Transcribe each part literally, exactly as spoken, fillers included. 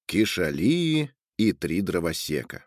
Кишалии и три дровосека.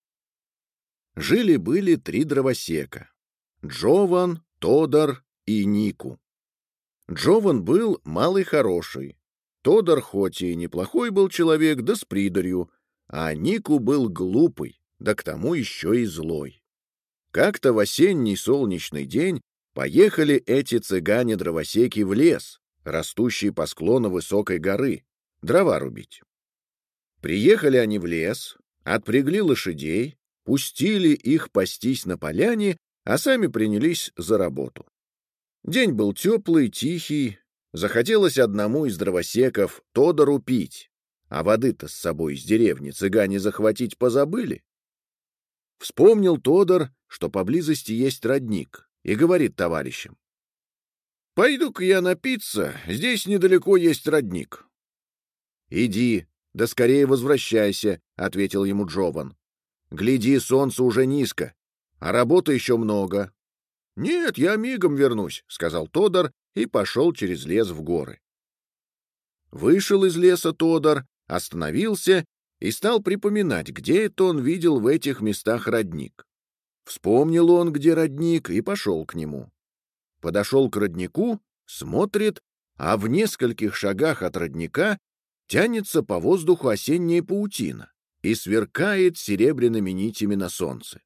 Жили-были три дровосека — Джован, Тодар и Нику. Джован был малый хороший, Тодар хоть и неплохой был человек, да с придарью, а Нику был глупый, да к тому еще и злой. Как-то в осенний солнечный день поехали эти цыгане-дровосеки в лес, растущий по склону высокой горы, дрова рубить. Приехали они в лес, отпрягли лошадей, пустили их пастись на поляне, а сами принялись за работу. День был теплый, тихий, захотелось одному из дровосеков Тодору пить, а воды-то с собой из деревни цыгане захватить позабыли. Вспомнил Тодар, что поблизости есть родник, и говорит товарищам: «Пойду-ка я напиться, здесь недалеко есть родник». «Иди, да скорее возвращайся», — ответил ему Джован. «Гляди, солнце уже низко, а работы еще много». «Нет, я мигом вернусь», — сказал Тодар и пошел через лес в горы. Вышел из леса Тодар, остановился и стал припоминать, где это он видел в этих местах родник. Вспомнил он, где родник, и пошел к нему. Подошел к роднику, смотрит, а в нескольких шагах от родника тянется по воздуху осенняя паутина и сверкает серебряными нитями на солнце.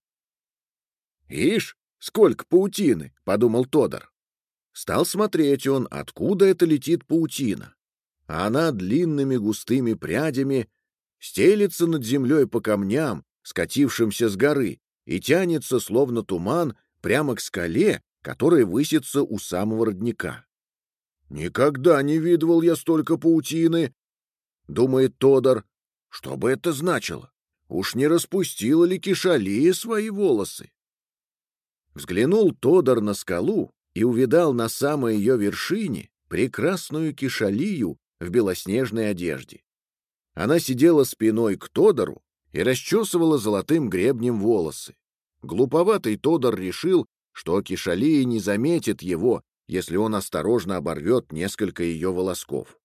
«Ишь, сколько паутины!» — подумал Тодар. Стал смотреть он, откуда это летит паутина. А она длинными густыми прядями стелется над землей по камням, скатившимся с горы, и тянется, словно туман, прямо к скале, которая высится у самого родника. «Никогда не видывал я столько паутины», — думает Тодар. «Что бы это значило? Уж не распустила ли Кишалия свои волосы?» Взглянул Тодар на скалу и увидал на самой ее вершине прекрасную Кишалию в белоснежной одежде. Она сидела спиной к Тодару и расчесывала золотым гребнем волосы. Глуповатый Тодар решил, что Кишалия не заметит его, если он осторожно оборвет несколько ее волосков.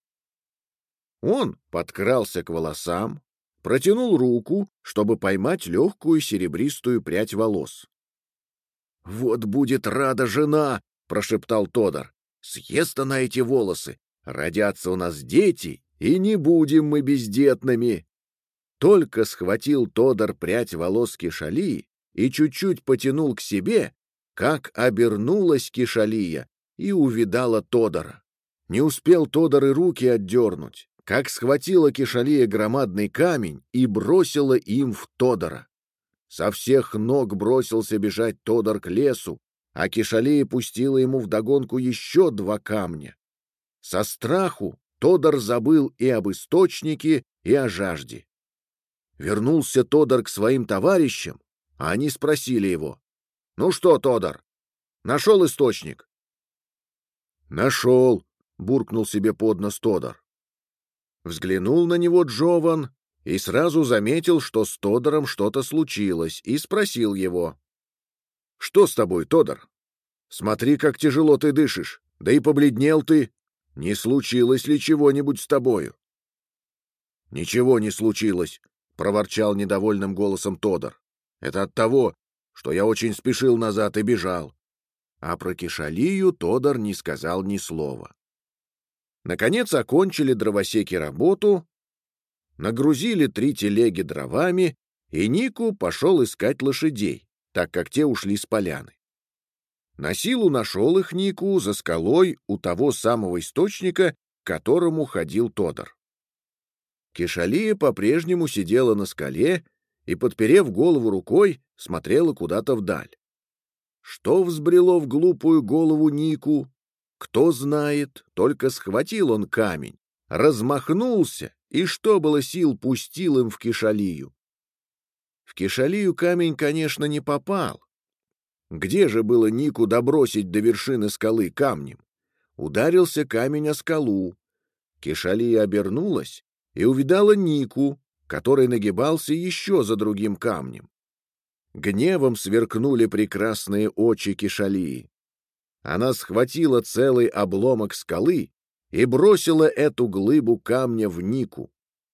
Он подкрался к волосам, протянул руку, чтобы поймать легкую серебристую прядь волос. «Вот будет рада жена!» — прошептал Тодар. «Съест она эти волосы, родятся у нас дети, и не будем мы бездетными». Только схватил Тодар прядь волос Кишалии и чуть-чуть потянул к себе, как обернулась Кишалия и увидала Тодара. Не успел Тодар и руки отдернуть, как схватила Кишалия громадный камень и бросила им в Тодара. Со всех ног бросился бежать Тодар к лесу, а Кишалия пустила ему вдогонку еще два камня. Со страху Тодар забыл и об источнике, и о жажде. Вернулся Тодар к своим товарищам, а они спросили его: «Ну что, Тодар, нашел источник?» «Нашел», — буркнул себе под нос Тодар. Взглянул на него Джован и сразу заметил, что с Тодаром что-то случилось, и спросил его: «Что с тобой, Тодар? Смотри, как тяжело ты дышишь, да и побледнел ты. Не случилось ли чего-нибудь с тобою?» «Ничего не случилось», — проворчал недовольным голосом Тодар. «Это от того, что я очень спешил назад и бежал». А про Кишалию Тодар не сказал ни слова. Наконец окончили дровосеки работу, нагрузили три телеги дровами, и Нику пошел искать лошадей, так как те ушли с поляны. На силу нашел их Нику за скалой у того самого источника, к которому ходил Тодар. Кишалия по-прежнему сидела на скале и, подперев голову рукой, смотрела куда-то вдаль. Что взбрело в глупую голову Нику, кто знает, только схватил он камень, размахнулся и, что было сил, пустил им в Кишалию. В Кишалию камень, конечно, не попал. Где же было Нику добросить до вершины скалы камнем? Ударился камень о скалу. Кишалия обернулась и увидала Нику, который нагибался еще за другим камнем. Гневом сверкнули прекрасные очи Кишалии. Она схватила целый обломок скалы и бросила эту глыбу камня в Нику.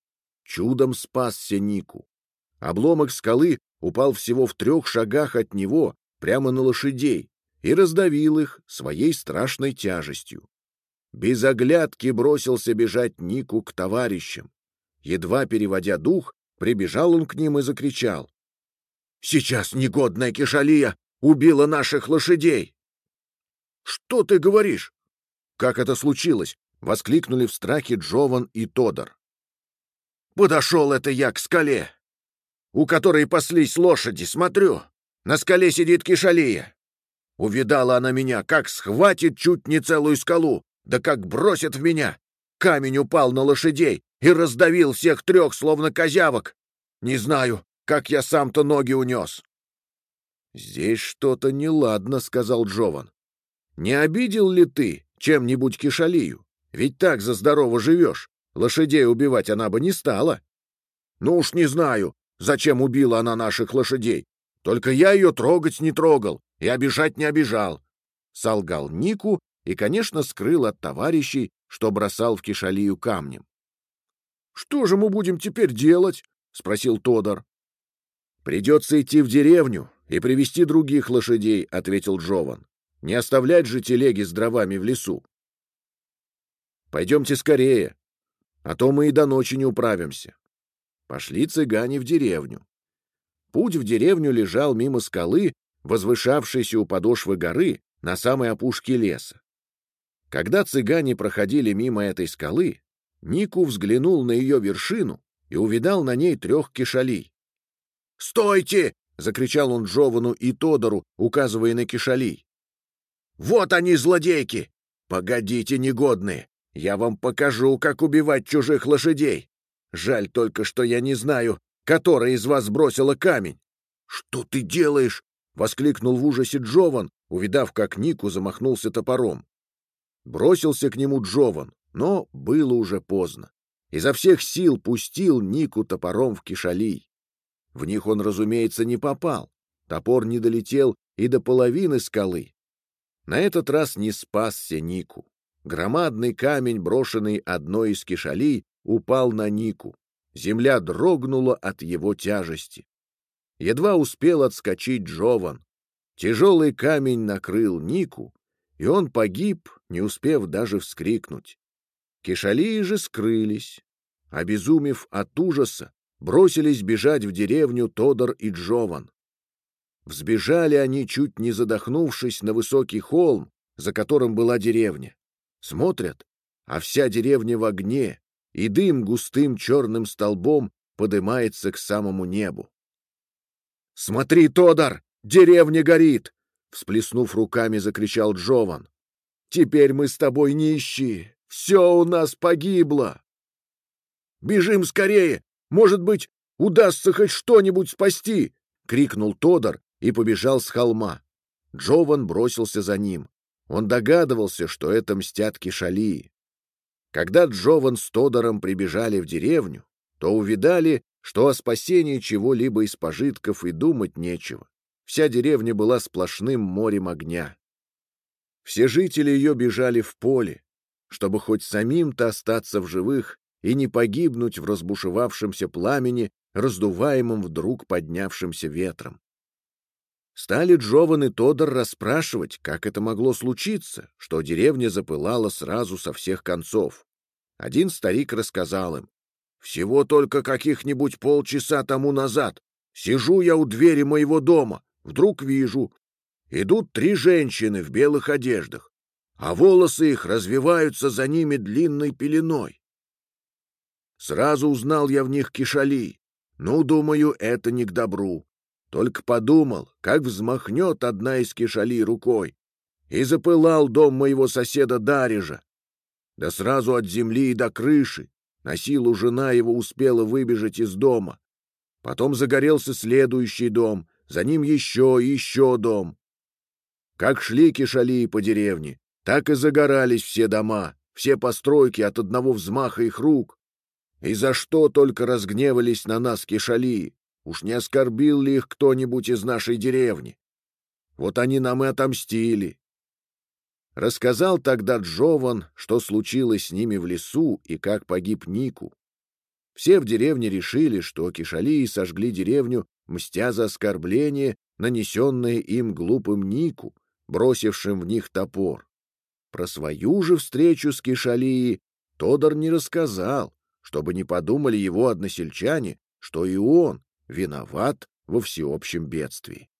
чудом спасся Нику. Обломок скалы упал всего в трех шагах от него, прямо на лошадей, и раздавил их своей страшной тяжестью. Без оглядки бросился бежать Нику к товарищам. Едва переводя дух, прибежал он к ним и закричал: «Сейчас негодная Кишалия убила наших лошадей!» «Что ты говоришь? Как это случилось?» — воскликнули в страхе Джован и Тодор. «Подошел это я к скале, у которой паслись лошади, смотрю, на скале сидит Кишалия. Увидала она меня, как схватит чуть не целую скалу, да как бросит в меня. Камень упал на лошадей и раздавил всех трех, словно козявок. Не знаю, как я сам-то ноги унес». «Здесь что-то неладно», — сказал Джован. «Не обидел ли ты чем-нибудь Кишалию? Ведь так за здорово живешь. Лошадей убивать она бы не стала». «Ну уж не знаю, зачем убила она наших лошадей. Только я ее трогать не трогал и обижать не обижал», — солгал Нику и, конечно, скрыл от товарищей, что бросал в Кишалию камнем. «Что же мы будем теперь делать?» — спросил Тодор. «Придется идти в деревню и привести других лошадей», — ответил Джован. «Не оставлять же телеги с дровами в лесу. Пойдемте скорее, а то мы и до ночи не управимся». Пошли цыгане в деревню. Путь в деревню лежал мимо скалы, возвышавшейся у подошвы горы на самой опушке леса. Когда цыгане проходили мимо этой скалы, Нику взглянул на ее вершину и увидал на ней трех кишалий. «Стойте!» — закричал он Джовану и Тодору, указывая на кишалий. «Вот они, злодейки! Погодите, негодные! Я вам покажу, как убивать чужих лошадей! Жаль только, что я не знаю, которая из вас бросила камень». «Что ты делаешь?» — воскликнул в ужасе Джован, увидав, как Нику замахнулся топором. Бросился к нему Джован, но было уже поздно. Изо всех сил пустил Нику топором в кишалий. В них он, разумеется, не попал. Топор не долетел и до половины скалы. На этот раз не спасся Нику. Громадный камень, брошенный одной из кишалий, упал на Нику. Земля дрогнула от его тяжести. Едва успел отскочить Джован. Тяжелый камень накрыл Нику, и он погиб, не успев даже вскрикнуть. Кишалии же скрылись. Обезумев от ужаса, бросились бежать в деревню Тодор и Джован. Взбежали они, чуть не задохнувшись, на высокий холм, за которым была деревня. Смотрят, а вся деревня в огне, и дым густым черным столбом подымается к самому небу. «Смотри, Тодор, деревня горит!» — всплеснув руками, закричал Джован. «Теперь мы с тобой нищие, все у нас погибло!» «Бежим скорее! Может быть, удастся хоть что-нибудь спасти!» — крикнул Тодор и побежал с холма. Джован бросился за ним. Он догадывался, что это мстят кишалии. Когда Джован с Тодором прибежали в деревню, то увидали, что о спасении чего-либо из пожитков и думать нечего. Вся деревня была сплошным морем огня. Все жители ее бежали в поле, чтобы хоть самим-то остаться в живых и не погибнуть в разбушевавшемся пламени, раздуваемом вдруг поднявшимся ветром. Стали Джован и Тодор расспрашивать, как это могло случиться, что деревня запылала сразу со всех концов. Один старик рассказал им: «Всего только каких-нибудь полчаса тому назад сижу я у двери моего дома, вдруг вижу, идут три женщины в белых одеждах, а волосы их развиваются за ними длинной пеленой. Сразу узнал я в них кишалий. Ну, думаю, это не к добру. Только подумал, как взмахнет одна из кишалий рукой, и запылал дом моего соседа Дарижа. Да сразу от земли и до крыши. На силу жена его успела выбежать из дома. Потом загорелся следующий дом, за ним еще и еще дом. Как шли кишалии по деревне, так и загорались все дома, все постройки от одного взмаха их рук. И за что только разгневались на нас кишалии? Уж не оскорбил ли их кто-нибудь из нашей деревни? Вот они нам и отомстили». Рассказал тогда Джован, что случилось с ними в лесу и как погиб Нику. Все в деревне решили, что Кишалии сожгли деревню, мстя за оскорбление, нанесенное им глупым Нику, бросившим в них топор. Про свою же встречу с Кишалией Тодор не рассказал, чтобы не подумали его односельчане, что и он виноват во всеобщем бедствии.